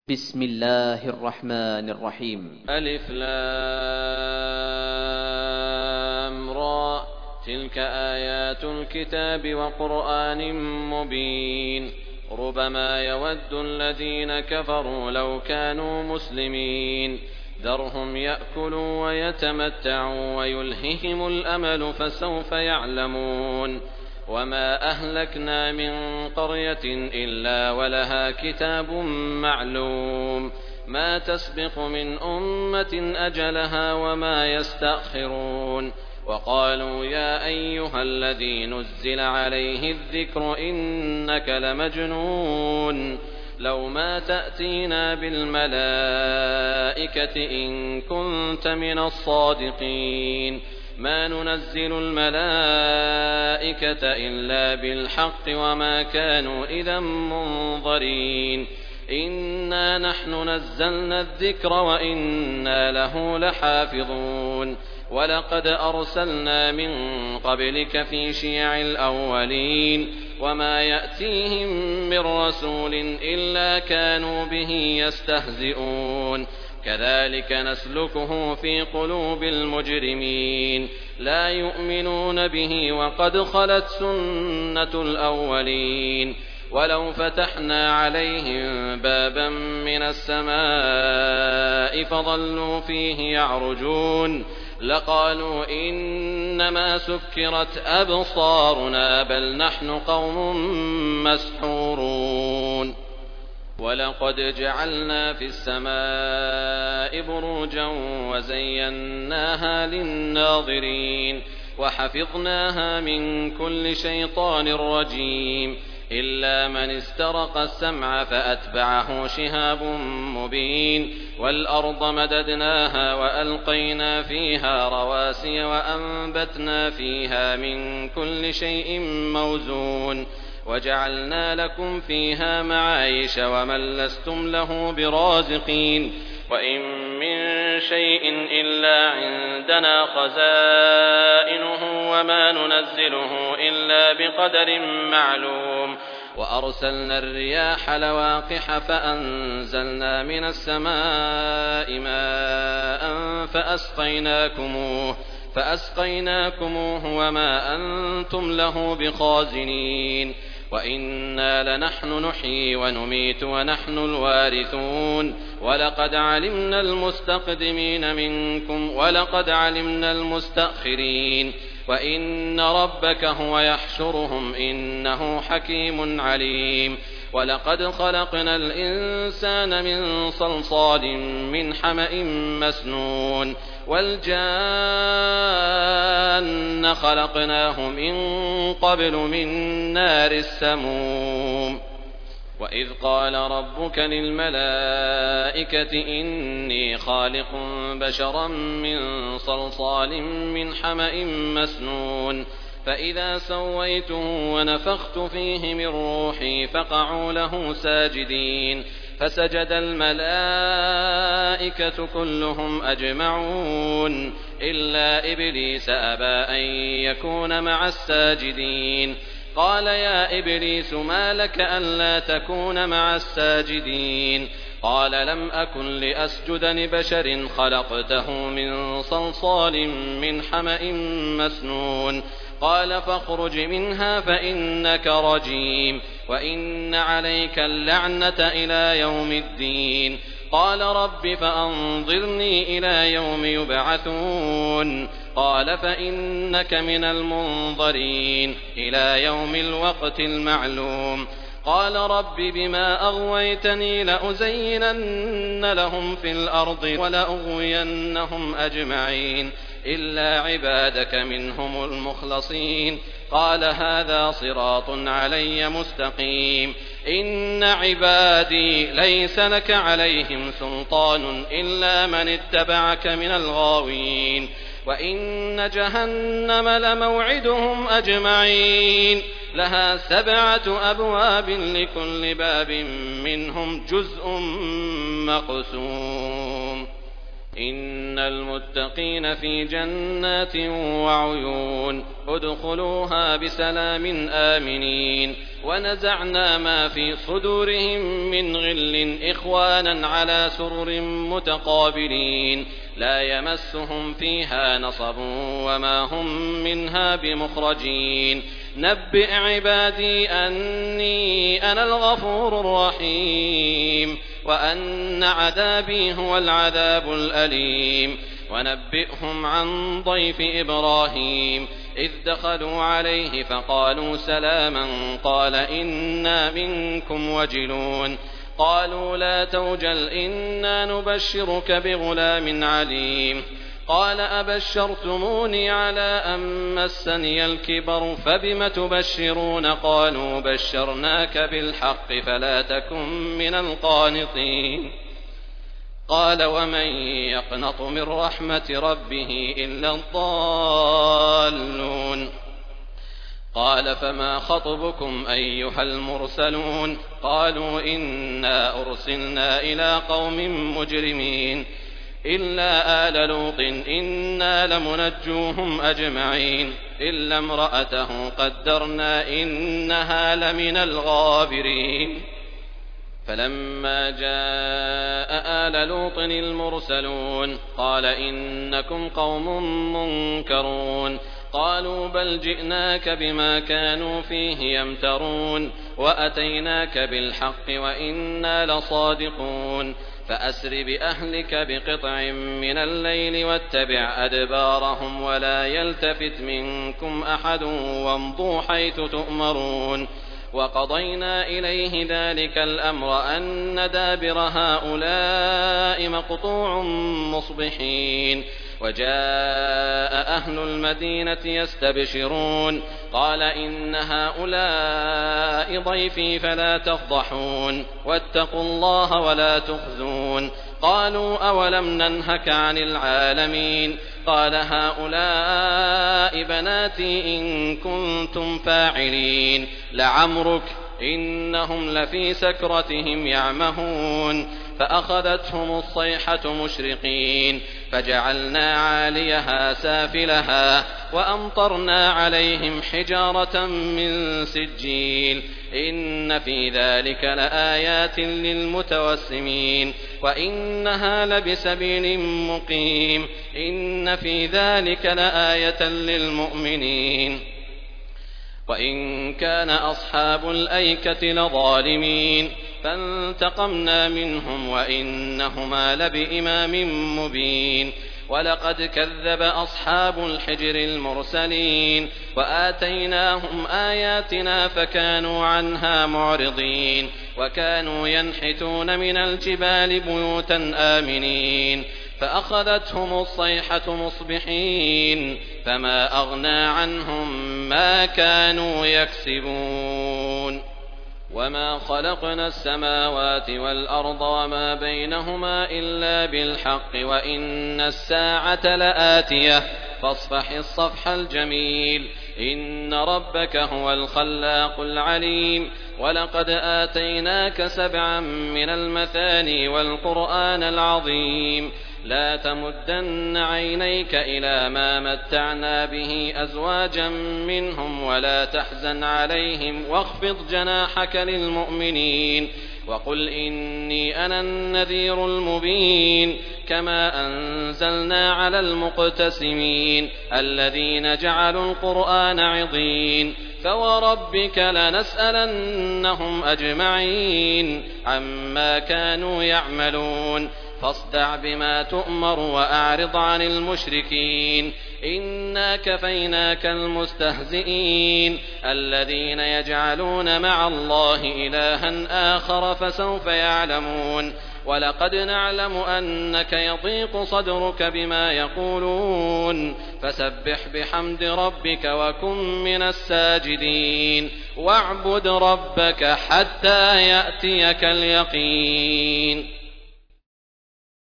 بسم الله الرحمن الرحيم. ألف لام را. تلك آيات الكتاب وقرآن مبين. ربما يود الذين كفروا لو كانوا مسلمين. ذرهم يأكلوا ويتمتعوا ويلههم الأمل فسوف يعلمون. وما أهلكنا من قرية إلا ولها كتاب معلوم. ما تسبق من أمة أجلها وما يستأخرون. وقالوا يا أيها الذي نزل عليه الذكر إنك لمجنون. لو ما تأتينا بالملائكة إن كنت من الصادقين. ما ننزل الملائكة إلا بالحق وما كانوا إذا منظرين. إنا نحن نزلنا الذكر وإنا له لحافظون. ولقد أرسلنا من قبلك في شيع الأولين. وما يأتيهم من رسول إلا كانوا به يستهزئون. كذلك نسلكه في قلوب المجرمين. لا يؤمنون به وقد خلت سنة الأولين. ولو فتحنا عليهم بابا من السماء فظلوا فيه يعرجون لقالوا إنما سكرت أبصارنا بل نحن قوم مسحورون. ولقد جعلنا في السماء بروجا وزيناها للناظرين وحفظناها من كل شيطان رجيم إلا من استرق السمع فأتبعه شهاب مبين. والأرض مددناها وألقينا فيها رواسي وأنبتنا فيها من كل شيء موزون. وجعلنا لكم فيها معايش ومن لستم له برازقين. وإن من شيء إلا عندنا خزائنه وما ننزله إلا بقدر معلوم. وأرسلنا الرياح لواقح فأنزلنا من السماء ماء فأسقيناكموه وما أنتم له بخازنين. وإنا لنحن نحيي ونميت ونحن الوارثون. ولقد علمنا المستقدمين منكم ولقد علمنا المستأخرين. وإن ربك هو يحشرهم إنه حكيم عليم. ولقد خلقنا الإنسان من صلصال من حمأ مسنون. والجان خلقناه من قبل من نار السموم. وإذ قال ربك للملائكة إني خالق بشرا من صلصال من حمأ مسنون. فإذا سويته ونفخت فيه من روحي فقعوا له ساجدين. فسجد الملائكة كلهم أجمعون إلا إبليس أبى أن يكون مع الساجدين. قال يا إبليس ما لك ألا تكون مع الساجدين؟ قال لم أكن لأسجد لبشر خلقته من صلصال من حمأ مسنون. قال فاخرج منها فإنك رجيم وإن عليك اللعنة إلى يوم الدين. قال رب فأنظرني إلى يوم يبعثون. قال فإنك من المنظرين إلى يوم الوقت المعلوم. قال رب بما أغويتني لأزينن لهم في الأرض ولأغوينهم أجمعين إلا عبادك منهم المخلصين. قال هذا صراط علي مستقيم. إن عبادي ليس لك عليهم سلطان إلا من اتبعك من الغاوين. وإن جهنم لموعدهم أجمعين. لها 7 أبواب لكل باب منهم جزء مقسوم. إن المتقين في جنات وعيون ادخلوها بسلام آمنين ونزعنا ما في صدورهم من غل إخوانا على سرر متقابلين لا يمسهم فيها نصب وما هم منها بمخرجين نبئ عبادي أني أنا الغفور الرحيم وأن عذابي هو العذاب الأليم ونبئهم عن ضيف إبراهيم إذ دخلوا عليه فقالوا سلاما قال إنا منكم وجلون قالوا لا توجل إنا نبشرك بغلام عليم قال أبشرتموني على أن مسني الكبر فبم تبشرون قالوا بشرناك بالحق فلا تكن من القانطين قال ومن يقنط من رحمة ربه إلا الضالون قال فما خطبكم أيها المرسلون قالوا إنا أرسلنا إلى قوم مجرمين إلا آل لوط إنا لمنجوهم أجمعين إلا امرأته قدرنا إنها لمن الغابرين فلما جاء آل لوط المرسلون قال إنكم قوم منكرون قالوا بل جئناك بما كانوا فيه يمترون وأتيناك بالحق وإنا لصادقون فأسر بأهلك بقطع من الليل واتبع أدبارهم ولا يلتفت منكم أحد وامضوا حيث تؤمرون وقضينا إليه ذلك الأمر أن دابر هؤلاء مقطوع مصبحين وجاء أهل المدينة يستبشرون قال إن هؤلاء ضيفي فلا تفضحون واتقوا الله ولا تخزون قالوا أولم ننهك عن العالمين قال هؤلاء بناتي إن كنتم فاعلين لعمرك إنهم لفي سكرتهم يعمهون فأخذتهم الصيحة مشرقين فجعلنا عاليها سافلها وأمطرنا عليهم حجارة من سجيل إن في ذلك لآيات للمتوسمين وإنها لبسبيل مقيم إن في ذلك لآية للمؤمنين وإن كان أصحاب الأيكة لظالمين فانتقمنا منهم وإنهما لبإمام مبين ولقد كذب أصحاب الحجر المرسلين وآتيناهم آياتنا فكانوا عنها معرضين وكانوا ينحتون من الجبال بيوتا آمنين فأخذتهم الصيحة مصبحين فما أغنى عنهم ما كانوا يكسبون وما خلقنا السماوات والأرض وما بينهما إلا بالحق وإن الساعة لآتية فاصفح الصفح الجميل إن ربك هو الخلاق العليم ولقد آتيناك 7 من المثاني والقرآن العظيم لا تمدن عينيك إلى ما متعنا به أزواجا منهم ولا تحزن عليهم واخفض جناحك للمؤمنين وقل إني أنا النذير المبين كما أنزلنا على المقتسمين الذين جعلوا القرآن عضين فوربك لنسألنهم أجمعين عما كانوا يعملون فاصدع بما تؤمر وأعرض عن المشركين إنا كفيناك المستهزئين الذين يجعلون مع الله إلها آخر فسوف يعلمون ولقد نعلم أنك يضيق صدرك بما يقولون فسبح بحمد ربك وكن من الساجدين واعبد ربك حتى يأتيك اليقين